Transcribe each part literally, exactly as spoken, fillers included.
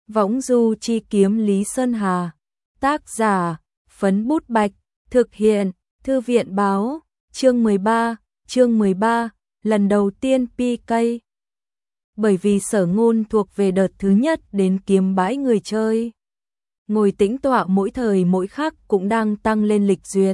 Võng du chi kiếm Lý Sơn Hà. Tác giả, Phấn Bút Bạch. Thực hiện, Thư viện Báo. Chương mười ba, chương mười ba, lần đầu tiên pê ca. Bởi vì Sở Ngôn thuộc về đợt thứ nhất đến kiếm bãi người chơi. Ngồi tĩnh tọa mỗi thời mỗi khắc cũng đang tăng lên lịch duyệt.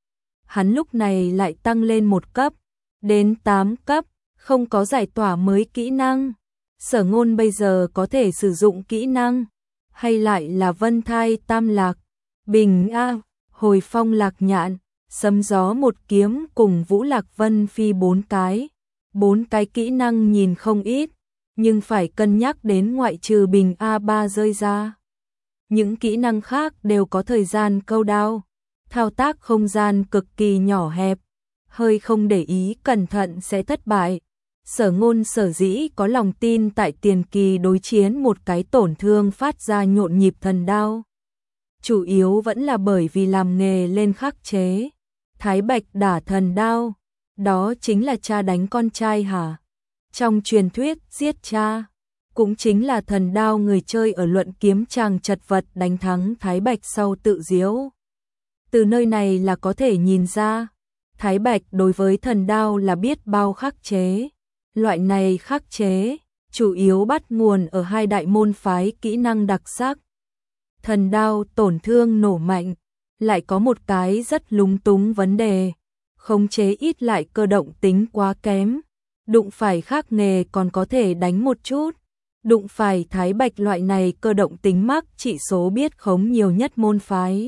Hắn lúc này lại tăng lên một cấp, đến tám cấp, không có giải tỏa mới kỹ năng. Sở Ngôn bây giờ có thể sử dụng kỹ năng, hay lại là Vân Thai Tam Lạc, Bình A, Hồi Phong Lạc Nhạn, Sấm Gió một kiếm cùng Vũ Lạc Vân Phi bốn cái. Bốn cái kỹ năng nhìn không ít, nhưng phải cân nhắc đến ngoại trừ Bình A ba rơi ra. Những kỹ năng khác đều có thời gian câu đao, thao tác không gian cực kỳ nhỏ hẹp, hơi không để ý cẩn thận sẽ thất bại. Sở Ngôn sở dĩ có lòng tin tại tiền kỳ đối chiến một cái tổn thương phát ra nhộn nhịp thần đao. Chủ yếu vẫn là bởi vì làm nghề lên khắc chế. Thái Bạch đả thần đao, đó chính là cha đánh con trai hả? Trong truyền thuyết giết cha, cũng chính là thần đao người chơi ở luận kiếm chàng chật vật đánh thắng Thái Bạch sau tự diếu. Từ nơi này là có thể nhìn ra, Thái Bạch đối với thần đao là biết bao khắc chế. Loại này khắc chế, chủ yếu bắt nguồn ở hai đại môn phái kỹ năng đặc sắc. Thần đao tổn thương nổ mạnh, lại có một cái rất lúng túng vấn đề, khống chế ít lại cơ động tính quá kém. Đụng phải khác nghề còn có thể đánh một chút, đụng phải Thái Bạch loại này cơ động tính mắc chỉ số biết khống nhiều nhất môn phái.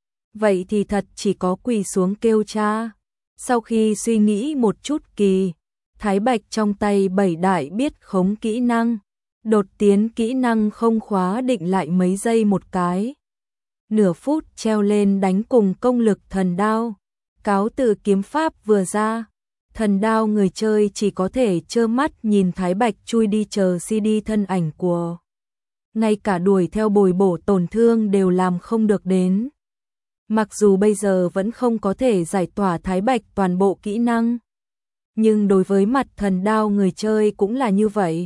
Vậy thì thật chỉ có quỳ xuống kêu cha. Sau khi suy nghĩ một chút kỳ, Thái Bạch trong tay bảy đại biết khống kỹ năng, đột tiến kỹ năng không khóa định lại mấy giây một cái. Nửa phút treo lên đánh cùng công lực thần đao. Cáo từ kiếm pháp vừa ra, thần đao người chơi chỉ có thể trơ mắt nhìn Thái Bạch chui đi chờ xê đê thân ảnh của. Ngay cả đuổi theo bồi bổ tổn thương đều làm không được đến. Mặc dù bây giờ vẫn không có thể giải tỏa Thái Bạch toàn bộ kỹ năng, nhưng đối với mặt thần đao người chơi cũng là như vậy.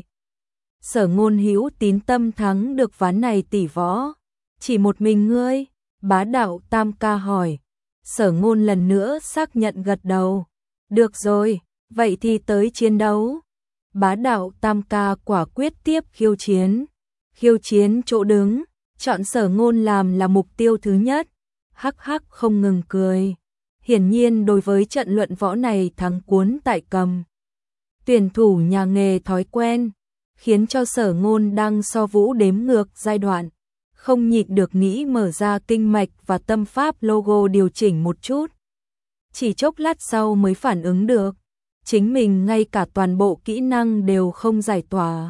Sở Ngôn hữu tín tâm thắng được ván này tỷ võ. Chỉ một mình ngươi? Bá đạo Tam Ca hỏi. Sở Ngôn lần nữa xác nhận gật đầu. Được rồi, vậy thì tới chiến đấu. Bá đạo Tam Ca quả quyết tiếp khiêu chiến. Khiêu chiến chỗ đứng, chọn Sở Ngôn làm là mục tiêu thứ nhất. Hắc hắc không ngừng cười. Hiển nhiên đối với trận luận võ này thắng cuốn tại cầm. Tuyển thủ nhà nghề thói quen, khiến cho Sở Ngôn đang so vũ đếm ngược giai đoạn. Không nhịn được nghĩ mở ra kinh mạch và tâm pháp logo điều chỉnh một chút. Chỉ chốc lát sau mới phản ứng được, chính mình ngay cả toàn bộ kỹ năng đều không giải tỏa.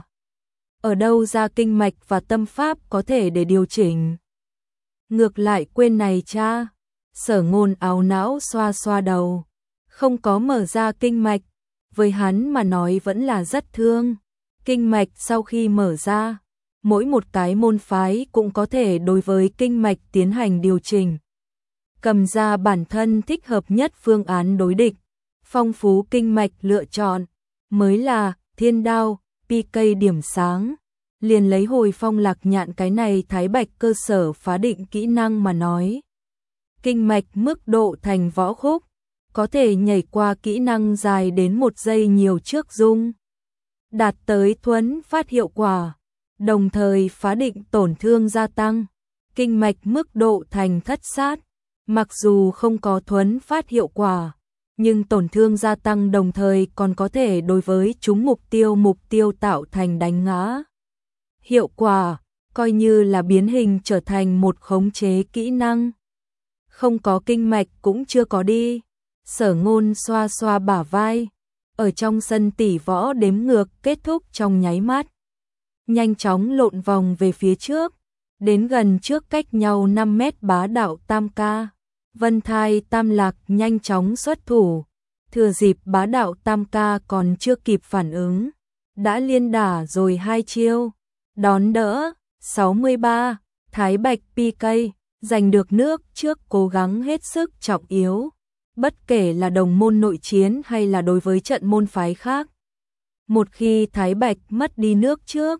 Ở đâu ra kinh mạch và tâm pháp có thể để điều chỉnh? Ngược lại quên này cha. Sở Ngôn áo não xoa xoa đầu. Không có mở ra kinh mạch, với hắn mà nói vẫn là rất thương. Kinh mạch sau khi mở ra, mỗi một cái môn phái cũng có thể đối với kinh mạch tiến hành điều chỉnh. Cầm ra bản thân thích hợp nhất phương án đối địch. Phong phú kinh mạch lựa chọn, mới là thiên đao, pê ca điểm sáng. Liền lấy Hồi Phong Lạc Nhạn cái này Thái Bạch cơ sở phá định kỹ năng mà nói. Kinh mạch mức độ thành võ khúc, có thể nhảy qua kỹ năng dài đến một giây nhiều trước dung. Đạt tới thuấn phát hiệu quả, đồng thời phá định tổn thương gia tăng. Kinh mạch mức độ thành thất sát, mặc dù không có thuấn phát hiệu quả, nhưng tổn thương gia tăng đồng thời còn có thể đối với chúng mục tiêu mục tiêu tạo thành đánh ngã. Hiệu quả, coi như là biến hình trở thành một khống chế kỹ năng. Không có kinh mạch cũng chưa có đi. Sở Ngôn xoa xoa bả vai. Ở trong sân tỷ võ đếm ngược kết thúc trong nháy mắt. Nhanh chóng lộn vòng về phía trước. Đến gần trước cách nhau năm mét bá đạo Tam Ca. Vân Thai Tam Lạc nhanh chóng xuất thủ. Thừa dịp bá đạo Tam Ca còn chưa kịp phản ứng, đã liên đả rồi hai chiêu. Đón đỡ, sáu mươi ba, Thái Bạch pê ca, giành được nước trước cố gắng hết sức trọng yếu. Bất kể là đồng môn nội chiến hay là đối với trận môn phái khác. Một khi Thái Bạch mất đi nước trước,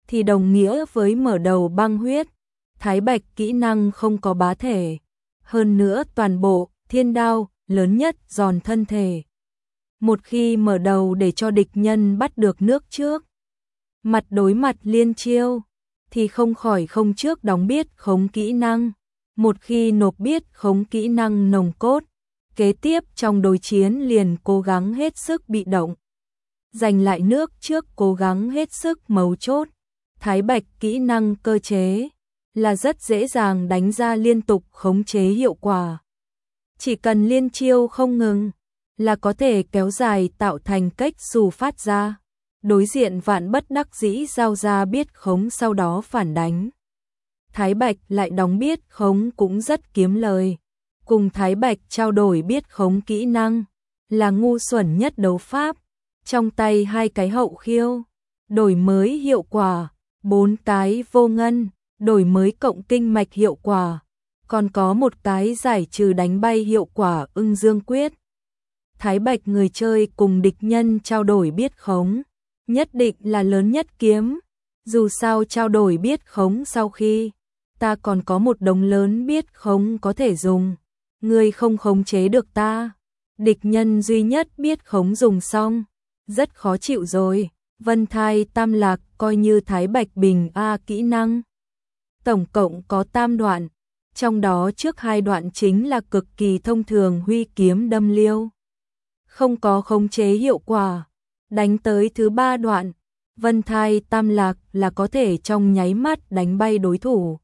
thì đồng nghĩa với mở đầu băng huyết. Thái Bạch kỹ năng không có bá thể. Hơn nữa toàn bộ thiên đao lớn nhất giòn thân thể. Một khi mở đầu để cho địch nhân bắt được nước trước, mặt đối mặt liên chiêu, thì không khỏi không trước đóng biết khống kỹ năng. Một khi nộp biết khống kỹ năng nồng cốt, kế tiếp trong đối chiến liền cố gắng hết sức bị động. Giành lại nước trước cố gắng hết sức mấu chốt. Thái Bạch kỹ năng cơ chế là rất dễ dàng đánh ra liên tục khống chế hiệu quả. Chỉ cần liên chiêu không ngừng là có thể kéo dài tạo thành cách dù phát ra. Đối diện vạn bất đắc dĩ giao ra biết khống sau đó phản đánh. Thái Bạch lại đóng biết khống cũng rất kiếm lời. Cùng Thái Bạch trao đổi biết khống kỹ năng là ngu xuẩn nhất đấu pháp. Trong tay hai cái hậu khiêu, đổi mới hiệu quả, bốn cái vô ngân, đổi mới cộng kinh mạch hiệu quả, còn có một cái giải trừ đánh bay hiệu quả ưng dương quyết. Thái Bạch người chơi cùng địch nhân trao đổi biết khống, nhất định là lớn nhất kiếm. Dù sao trao đổi biết khống sau khi, ta còn có một đống lớn biết khống có thể dùng. Ngươi không khống chế được ta. Địch nhân duy nhất biết khống dùng xong. Rất khó chịu rồi. Vân Thai Tam Lạc coi như Thái Bạch Bình A kỹ năng. Tổng cộng có tam đoạn. Trong đó trước hai đoạn chính là cực kỳ thông thường huy kiếm đâm liêu. Không có khống chế hiệu quả. Đánh tới thứ ba đoạn, Vân Thai Tam Lạc là có thể trong nháy mắt đánh bay đối thủ.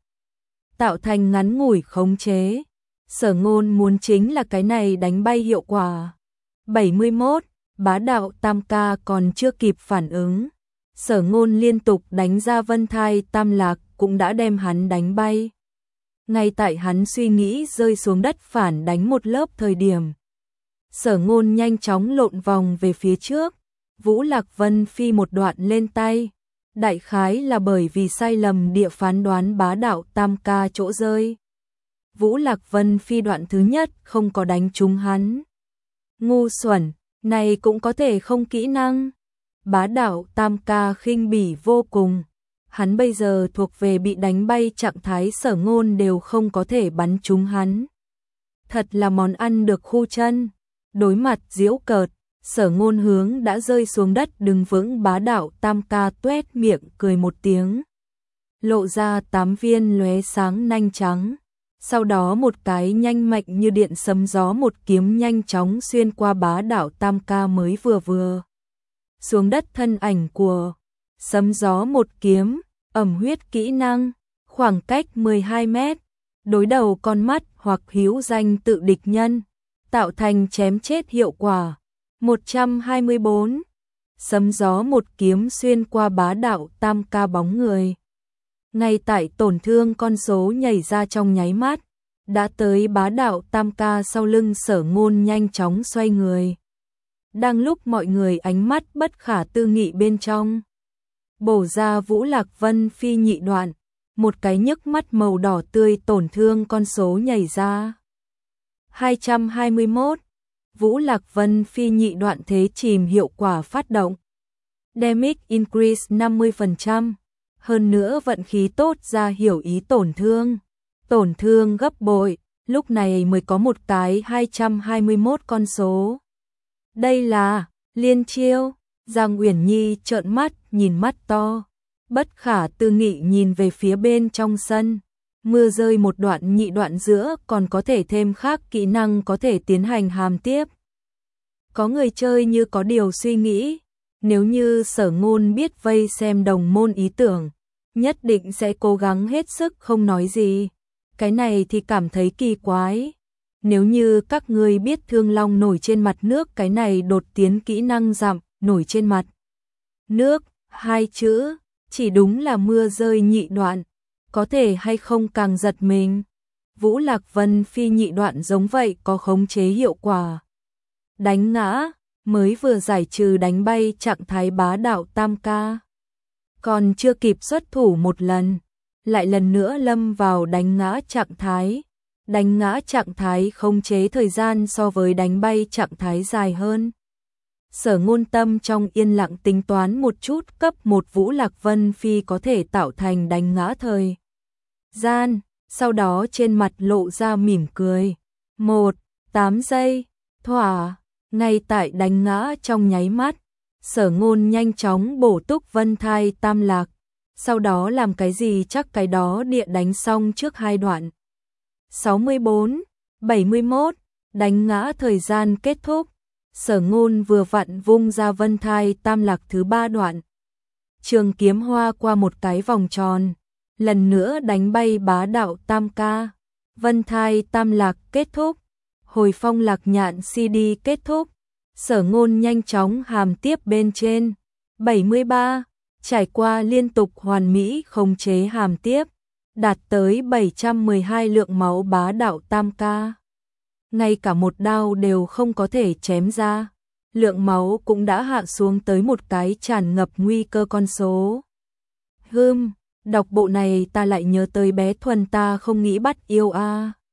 Tạo thành ngắn ngủi khống chế. Sở Ngôn muốn chính là cái này đánh bay hiệu quả. bảy mươi mốt, Bá Đạo Tam Ca còn chưa kịp phản ứng. Sở Ngôn liên tục đánh ra Vân Thai Tam Lạc cũng đã đem hắn đánh bay. Ngay tại hắn suy nghĩ rơi xuống đất phản đánh một lớp thời điểm. Sở Ngôn nhanh chóng lộn vòng về phía trước. Vũ Lạc Vân Phi một đoạn lên tay. Đại khái là bởi vì sai lầm địa phán đoán Bá Đạo Tam Ca chỗ rơi. Vũ Lạc Vân Phi đoạn thứ nhất không có đánh trúng hắn. Ngu xuẩn, này cũng có thể không kỹ năng. Bá Đạo Tam Ca khinh bỉ vô cùng. Hắn bây giờ thuộc về bị đánh bay trạng thái, Sở Ngôn đều không có thể bắn trúng hắn. Thật là món ăn được khu chân. Đối mặt giễu cợt, Sở Ngôn hướng đã rơi xuống đất đứng vững. Bá Đạo Tam Ca tuét miệng cười một tiếng, lộ ra tám viên lóe sáng nanh trắng. Sau đó một cái nhanh mạnh như điện sấm gió, một kiếm nhanh chóng xuyên qua Bá Đạo Tam Ca mới vừa vừa xuống đất. Thân ảnh của sấm gió một kiếm, ẩm huyết kỹ năng, khoảng cách mười hai mét, đối đầu con mắt hoặc hữu danh tự địch nhân, tạo thành chém chết hiệu quả. một trăm hai mươi bốn, sấm gió một kiếm xuyên qua Bá Đạo Tam Ca bóng người. Ngay tại tổn thương con số nhảy ra trong nháy mắt, đã tới Bá Đạo Tam Ca sau lưng. Sở Ngôn nhanh chóng xoay người. Đang lúc mọi người ánh mắt bất khả tư nghị bên trong, bổ ra Vũ Lạc Vân Phi nhị đoạn, một cái nhức mắt màu đỏ tươi tổn thương con số nhảy ra. hai trăm hai mươi mốt, Vũ Lạc Vân Phi nhị đoạn thế chìm hiệu quả phát động. Damage increase năm mươi phần trăm. Hơn nữa vận khí tốt ra hiểu ý tổn thương. Tổn thương gấp bội, lúc này mới có một cái hai trăm hai mươi mốt con số. Đây là liên chiêu. Giang Uyển Nhi trợn mắt, nhìn mắt to, bất khả tư nghị nhìn về phía bên trong sân. Mưa rơi một đoạn nhị đoạn giữa còn có thể thêm khác kỹ năng có thể tiến hành hàm tiếp. Có người chơi như có điều suy nghĩ, nếu như Sở Ngôn biết vây xem đồng môn ý tưởng, nhất định sẽ cố gắng hết sức không nói gì. Cái này thì cảm thấy kỳ quái. Nếu như các ngươi biết Thương Long nổi trên mặt nước, cái này đột tiến kỹ năng dặm nổi trên mặt nước, hai chữ, chỉ đúng là mưa rơi nhị đoạn, có thể hay không càng giật mình. Vũ Lạc Vân Phi nhị đoạn giống vậy, có khống chế hiệu quả. Đánh ngã, mới vừa giải trừ đánh bay trạng thái Bá Đạo Tam Ca. Còn chưa kịp xuất thủ một lần, lại lần nữa lâm vào đánh ngã trạng thái. Đánh ngã trạng thái khống chế thời gian so với đánh bay trạng thái dài hơn. Sở Ngôn Tâm trong yên lặng tính toán một chút, cấp một Vũ Lạc Vân Phi có thể tạo thành đánh ngã thời gian, sau đó trên mặt lộ ra mỉm cười. Một, tám giây, thỏa, ngay tại đánh ngã trong nháy mắt, Sở Ngôn nhanh chóng bổ túc Vân Thai Tam Lạc, sau đó làm cái gì chắc cái đó địa đánh xong trước hai đoạn. sáu mươi bốn, bảy mươi mốt, đánh ngã thời gian kết thúc, Sở Ngôn vừa vặn vung ra Vân Thai Tam Lạc thứ ba đoạn. Trường kiếm hoa qua một cái vòng tròn, lần nữa đánh bay Bá Đạo Tam Ca. Vân Thai Tam Lạc kết thúc, Hồi Phong Lạc Nhạn xê đê kết thúc. Sở Ngôn nhanh chóng hàm tiếp bên trên. bảy mươi ba, trải qua liên tục hoàn mỹ khống chế hàm tiếp, đạt tới bảy trăm mười hai lượng máu Bá Đạo Tam Ca. Ngay cả một đao đều không có thể chém ra, lượng máu cũng đã hạ xuống tới một cái tràn ngập nguy cơ con số. Hừm, đọc bộ này ta lại nhớ tới bé Thuần ta không nghĩ bắt yêu a. À.